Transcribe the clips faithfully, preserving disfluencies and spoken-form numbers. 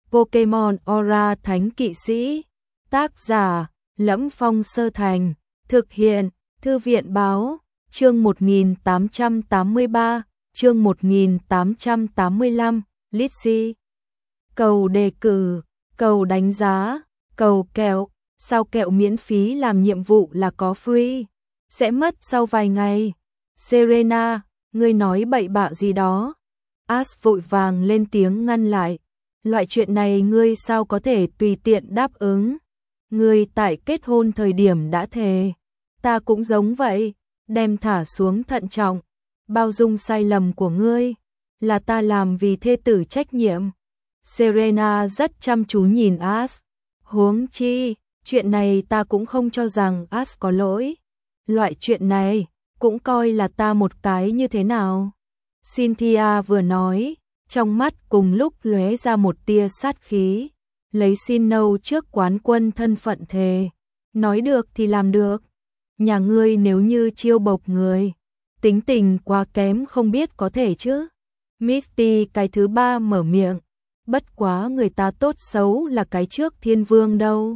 Pokemon Aura Thánh Kỵ Sĩ. Tác giả: Lẫm Phong Sơ Thành. Thực hiện: Thư viện báo. Chương một nghìn tám trăm tám mươi ba, chương một nghìn tám trăm tám mươi lăm, Litchi. Cầu đề cử, cầu đánh giá, cầu kẹo. Sao kẹo miễn phí làm nhiệm vụ là có free? Sẽ mất sau vài ngày. Serena, ngươi nói bậy bạ gì đó? Ash vội vàng lên tiếng ngăn lại. Loại chuyện này ngươi sao có thể tùy tiện đáp ứng? Ngươi tại kết hôn thời điểm đã thề. Ta cũng giống vậy, đem thả xuống thận trọng. Bao dung sai lầm của ngươi, là ta làm vì thê tử trách nhiệm. Serena rất chăm chú nhìn Ash. Huống chi, chuyện này ta cũng không cho rằng Ash có lỗi. Loại chuyện này, cũng coi là ta một cái như thế nào. Cynthia vừa nói, trong mắt cùng lúc lóe ra một tia sát khí. Lấy xin nâu trước quán quân thân phận thề. Nói được thì làm được. Nhà ngươi nếu như chiêu bộc người, tính tình quá kém không biết có thể chứ. Misty cái thứ ba mở miệng. Bất quá người ta tốt xấu là cái trước thiên vương đâu.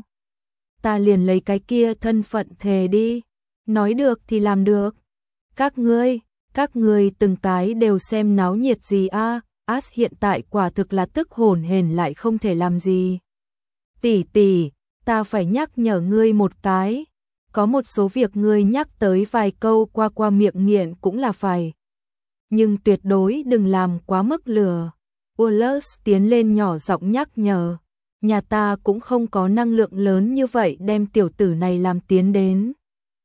Ta liền lấy cái kia thân phận thề đi. Nói được thì làm được. Các ngươi, các ngươi từng cái đều xem náo nhiệt gì a? À? Ash hiện tại quả thực là tức hồn hển lại không thể làm gì. Tỷ tỷ, ta phải nhắc nhở ngươi một cái. Có một số việc ngươi nhắc tới vài câu qua qua miệng nghiện cũng là phải. Nhưng tuyệt đối đừng làm quá mức lừa. Wallace tiến lên nhỏ giọng nhắc nhở. Nhà ta cũng không có năng lượng lớn như vậy đem tiểu tử này làm tiến đến.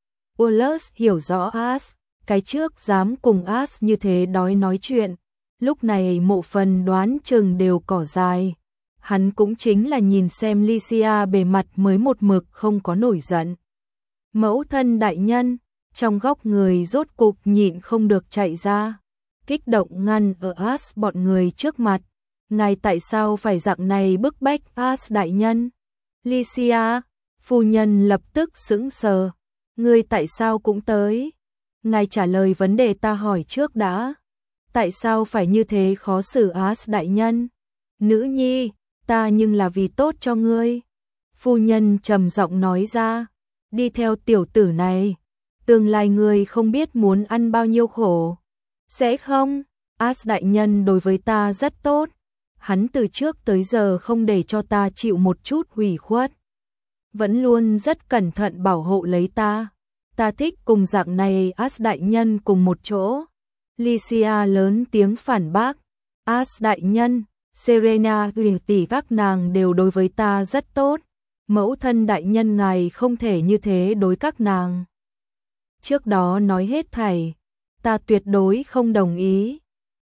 Wallace hiểu rõ Ash, cái trước dám cùng Ash như thế đói nói chuyện. Lúc này mộ phần đoán chừng đều cỏ dài. Hắn cũng chính là nhìn xem Lycia bề mặt mới một mực không có nổi giận. Mẫu thân đại nhân, trong góc người rốt cục nhịn không được chạy ra. Kích động ngăn ở Ash bọn người trước mặt. Ngài tại sao phải dạng này bức bách Ash đại nhân? Lycia, phu nhân lập tức sững sờ. Ngươi tại sao cũng tới? Ngài trả lời vấn đề ta hỏi trước đã. Tại sao phải như thế khó xử Ash đại nhân? Nữ nhi, ta nhưng là vì tốt cho ngươi. Phu nhân trầm giọng nói ra. Đi theo tiểu tử này, tương lai ngươi không biết muốn ăn bao nhiêu khổ. Sẽ không? Ash đại nhân đối với ta rất tốt. Hắn từ trước tới giờ không để cho ta chịu một chút hủy khuất. Vẫn luôn rất cẩn thận bảo hộ lấy ta. Ta thích cùng dạng này Ash đại nhân cùng một chỗ. Lycia lớn tiếng phản bác. Ash đại nhân, Serena, tỷ các nàng đều đối với ta rất tốt. Mẫu thân đại nhân ngài không thể như thế đối các nàng. Trước đó nói hết thảy, ta tuyệt đối không đồng ý.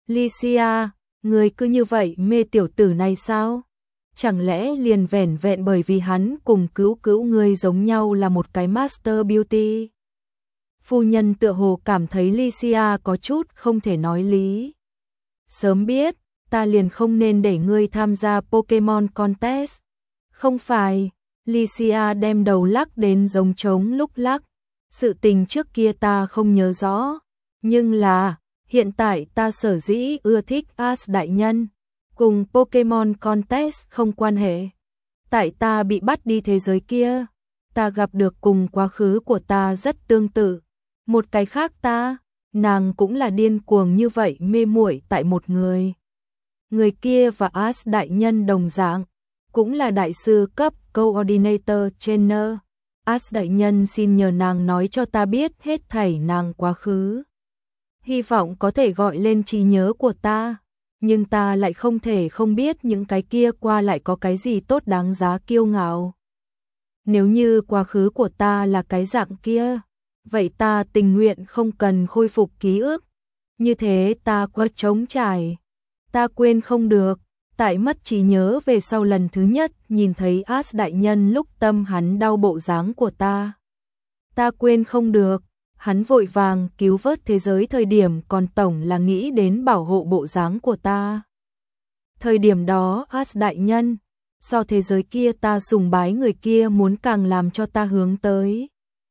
Lycia, người cứ như vậy mê tiểu tử này sao? Chẳng lẽ liền vẻn vẹn bởi vì hắn cùng cứu cứu ngươi giống nhau là một cái Master Beauty? Phu nhân tựa hồ cảm thấy Lycia có chút không thể nói lý. Sớm biết, ta liền không nên để ngươi tham gia Pokemon Contest. Không phải, Lycia đem đầu lắc đến giống trống lúc lắc. Sự tình trước kia ta không nhớ rõ. Nhưng là, hiện tại ta sở dĩ ưa thích Ash đại nhân. Cùng Pokemon Contest không quan hệ. Tại ta bị bắt đi thế giới kia, ta gặp được cùng quá khứ của ta rất tương tự. Một cái khác ta, nàng cũng là điên cuồng như vậy mê muội tại một người. Người kia và Ash đại nhân đồng dạng, cũng là đại sư cấp Coordinator Trainer. Ash đại nhân xin nhờ nàng nói cho ta biết hết thảy nàng quá khứ. Hy vọng có thể gọi lên trí nhớ của ta, nhưng ta lại không thể không biết những cái kia qua lại có cái gì tốt đáng giá kiêu ngạo. Nếu như quá khứ của ta là cái dạng kia, vậy ta tình nguyện không cần khôi phục ký ức. Như thế ta quá trống trải. Ta quên không được. Tại mất trí nhớ về sau lần thứ nhất nhìn thấy Ash đại nhân lúc tâm hắn đau bộ dáng của ta. Ta quên không được, hắn vội vàng cứu vớt thế giới thời điểm còn tổng là nghĩ đến bảo hộ bộ dáng của ta. Thời điểm đó Ash đại nhân, so thế giới kia ta sùng bái người kia muốn càng làm cho ta hướng tới.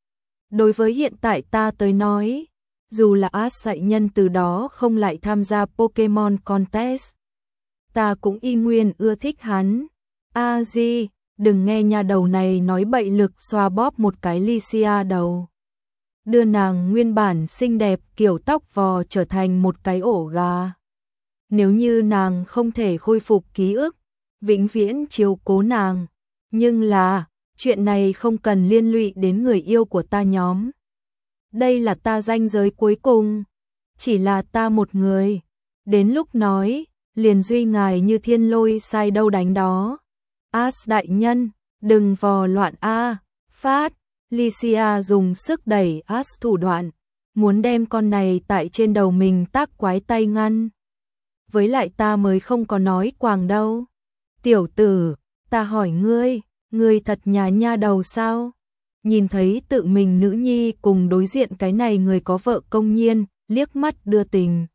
Đối với hiện tại ta tới nói, dù là Ash đại nhân từ đó không lại tham gia Pokemon Contest, ta cũng y nguyên ưa thích hắn. A Di, đừng nghe nhà đầu này nói bậy, lực xoa bóp một cái Lycia đầu. Đưa nàng nguyên bản xinh đẹp kiểu tóc vò trở thành một cái ổ gà. Nếu như nàng không thể khôi phục ký ức, vĩnh viễn chiếu cố nàng. Nhưng là, chuyện này không cần liên lụy đến người yêu của ta nhóm. Đây là ta ranh giới cuối cùng. Chỉ là ta một người. Đến lúc nói, liền duy ngài như thiên lôi sai đâu đánh đó. As đại nhân, đừng vò loạn a. Phát, Lycia dùng sức đẩy As thủ đoạn, muốn đem con này tại trên đầu mình tác quái tay ngăn. Với lại ta mới không có nói quàng đâu. Tiểu tử, ta hỏi ngươi, ngươi thật nhà nha đầu sao? Nhìn thấy tự mình nữ nhi cùng đối diện cái này người có vợ công nhiên, liếc mắt đưa tình.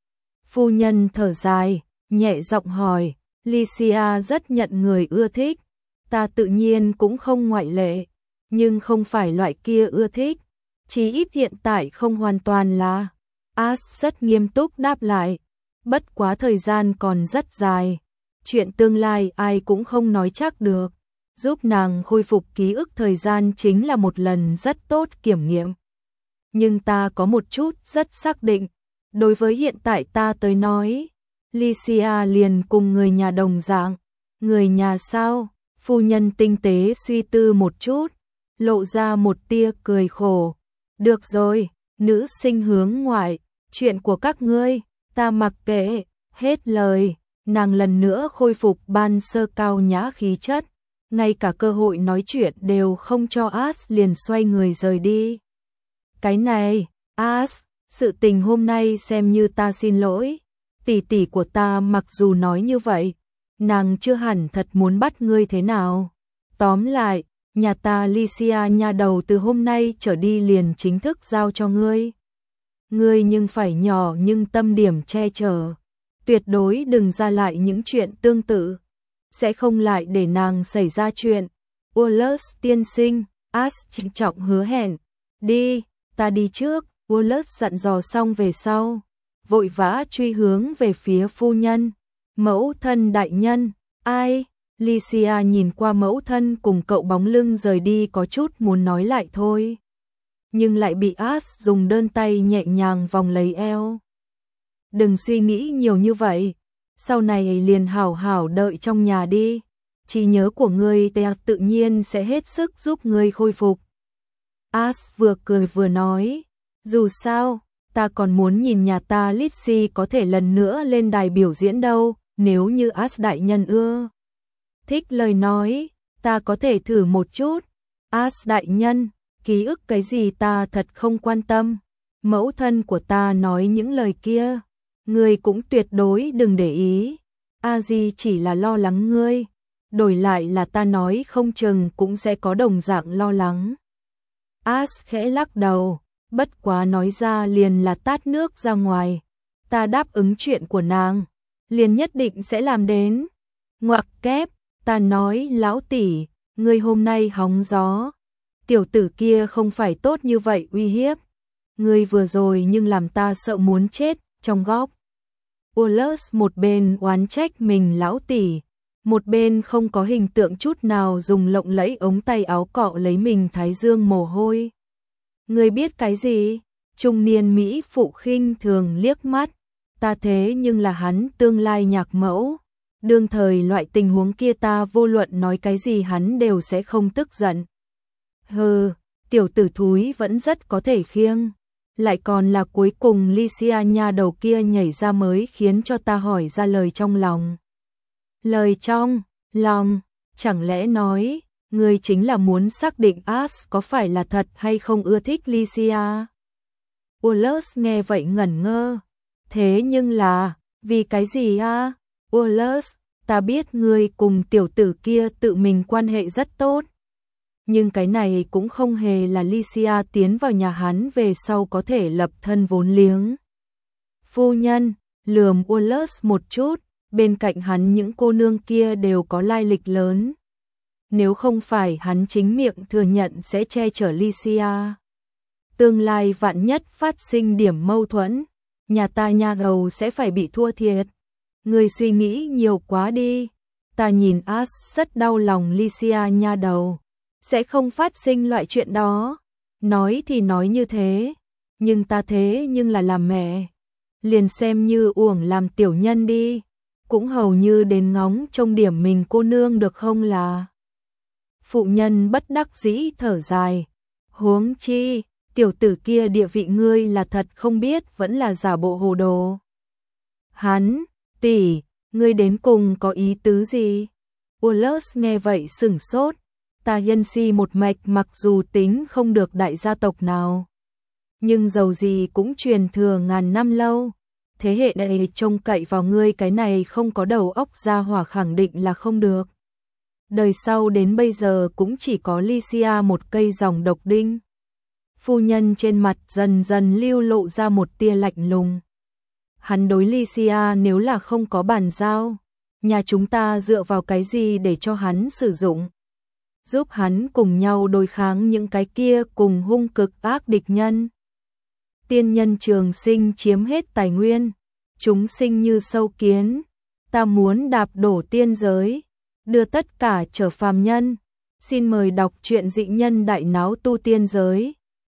Phu nhân thở dài, nhẹ giọng hỏi, Lycia rất nhận người ưa thích, ta tự nhiên cũng không ngoại lệ, nhưng không phải loại kia ưa thích, chí ít hiện tại không hoàn toàn là. As rất nghiêm túc đáp lại, bất quá thời gian còn rất dài, chuyện tương lai ai cũng không nói chắc được, giúp nàng khôi phục ký ức thời gian chính là một lần rất tốt kiểm nghiệm. Nhưng ta có một chút rất xác định, đối với hiện tại ta tới nói, Lycia liền cùng người nhà đồng dạng. Người nhà sao? Phu nhân tinh tế suy tư một chút, lộ ra một tia cười khổ. Được rồi, nữ sinh hướng ngoại, chuyện của các ngươi, ta mặc kệ. Hết lời, nàng lần nữa khôi phục ban sơ cao nhã khí chất, ngay cả cơ hội nói chuyện đều không cho. As liền xoay người rời đi. Cái này, As, sự tình hôm nay xem như ta xin lỗi. Tỷ tỷ của ta mặc dù nói như vậy, nàng chưa hẳn thật muốn bắt ngươi thế nào. Tóm lại, nhà ta Lycia nhà đầu từ hôm nay trở đi liền chính thức giao cho ngươi. Ngươi nhưng phải nhỏ nhưng tâm điểm che chở. Tuyệt đối đừng ra lại những chuyện tương tự. Sẽ không lại để nàng xảy ra chuyện. Wallace tiên sinh, As trịnh trọng hứa hẹn. Đi, ta đi trước. Wallace dặn dò xong về sau, vội vã truy hướng về phía phu nhân. Mẫu thân đại nhân, ai? Lycia nhìn qua mẫu thân cùng cậu bóng lưng rời đi có chút muốn nói lại thôi. Nhưng lại bị As dùng đơn tay nhẹ nhàng vòng lấy eo. Đừng suy nghĩ nhiều như vậy, sau này liền hảo hảo đợi trong nhà đi. Trí nhớ của ngươi tự nhiên sẽ hết sức giúp ngươi khôi phục. As vừa cười vừa nói, dù sao, ta còn muốn nhìn nhà ta Lizzie có thể lần nữa lên đài biểu diễn đâu, nếu như As đại nhân ưa thích lời nói, ta có thể thử một chút. As đại nhân, ký ức cái gì ta thật không quan tâm. Mẫu thân của ta nói những lời kia, ngươi cũng tuyệt đối đừng để ý. A Di chỉ là lo lắng ngươi, đổi lại là ta nói không chừng cũng sẽ có đồng dạng lo lắng. As khẽ lắc đầu, bất quá nói ra liền là tát nước ra ngoài. Ta đáp ứng chuyện của nàng, liền nhất định sẽ làm đến. Ngoặc kép, ta nói lão tỷ, ngươi hôm nay hóng gió. Tiểu tử kia không phải tốt như vậy uy hiếp. Ngươi vừa rồi nhưng làm ta sợ muốn chết, trong góc. Wallace một bên oán trách mình lão tỷ, một bên không có hình tượng chút nào dùng lộng lẫy ống tay áo cọ lấy mình thái dương mồ hôi. Ngươi biết cái gì? Trung niên Mỹ phụ khinh thường liếc mắt, ta thế nhưng là hắn tương lai nhạc mẫu. Đương thời loại tình huống kia ta vô luận nói cái gì hắn đều sẽ không tức giận. Hừ, tiểu tử thúi vẫn rất có thể khiêng. Lại còn là cuối cùng Lycia nha đầu kia nhảy ra mới khiến cho ta hỏi ra lời trong lòng. Lời trong lòng, chẳng lẽ nói, ngươi chính là muốn xác định As có phải là thật hay không ưa thích Lycia? Wallace nghe vậy ngẩn ngơ. Thế nhưng là, vì cái gì a? Wallace, ta biết ngươi cùng tiểu tử kia tự mình quan hệ rất tốt. Nhưng cái này cũng không hề là Lycia tiến vào nhà hắn về sau có thể lập thân vốn liếng. Phu nhân, lườm Wallace một chút, bên cạnh hắn những cô nương kia đều có lai lịch lớn. Nếu không phải hắn chính miệng thừa nhận sẽ che chở Lycia, tương lai vạn nhất phát sinh điểm mâu thuẫn, nhà ta nhà đầu sẽ phải bị thua thiệt. Người suy nghĩ nhiều quá đi. Ta nhìn As rất đau lòng Lycia nha đầu. Sẽ không phát sinh loại chuyện đó. Nói thì nói như thế. Nhưng ta thế nhưng là làm mẹ. Liền xem như uổng làm tiểu nhân đi. Cũng hầu như đến ngóng trông điểm mình cô nương được không là. Phụ nhân bất đắc dĩ thở dài. Huống chi, tiểu tử kia địa vị ngươi là thật không biết vẫn là giả bộ hồ đồ. Hắn, tỷ, ngươi đến cùng có ý tứ gì? Ullus nghe vậy sửng sốt. Ta Yên Si một mạch mặc dù tính không được đại gia tộc nào. Nhưng dầu gì cũng truyền thừa ngàn năm lâu. Thế hệ này trông cậy vào ngươi cái này không có đầu óc ra hỏa khẳng định là không được. Đời sau đến bây giờ cũng chỉ có Lycia một cây dòng độc đinh. Phu nhân trên mặt dần dần lưu lộ ra một tia lạnh lùng. Hắn đối Lycia nếu là không có bàn giao, nhà chúng ta dựa vào cái gì để cho hắn sử dụng? Giúp hắn cùng nhau đối kháng những cái kia cùng hung cực ác địch nhân. Tiên nhân trường sinh chiếm hết tài nguyên, chúng sinh như sâu kiến, ta muốn đạp đổ tiên giới, đưa tất cả trở phàm nhân. Xin mời đọc truyện Dị Nhân Đại Náo Tu Tiên Giới.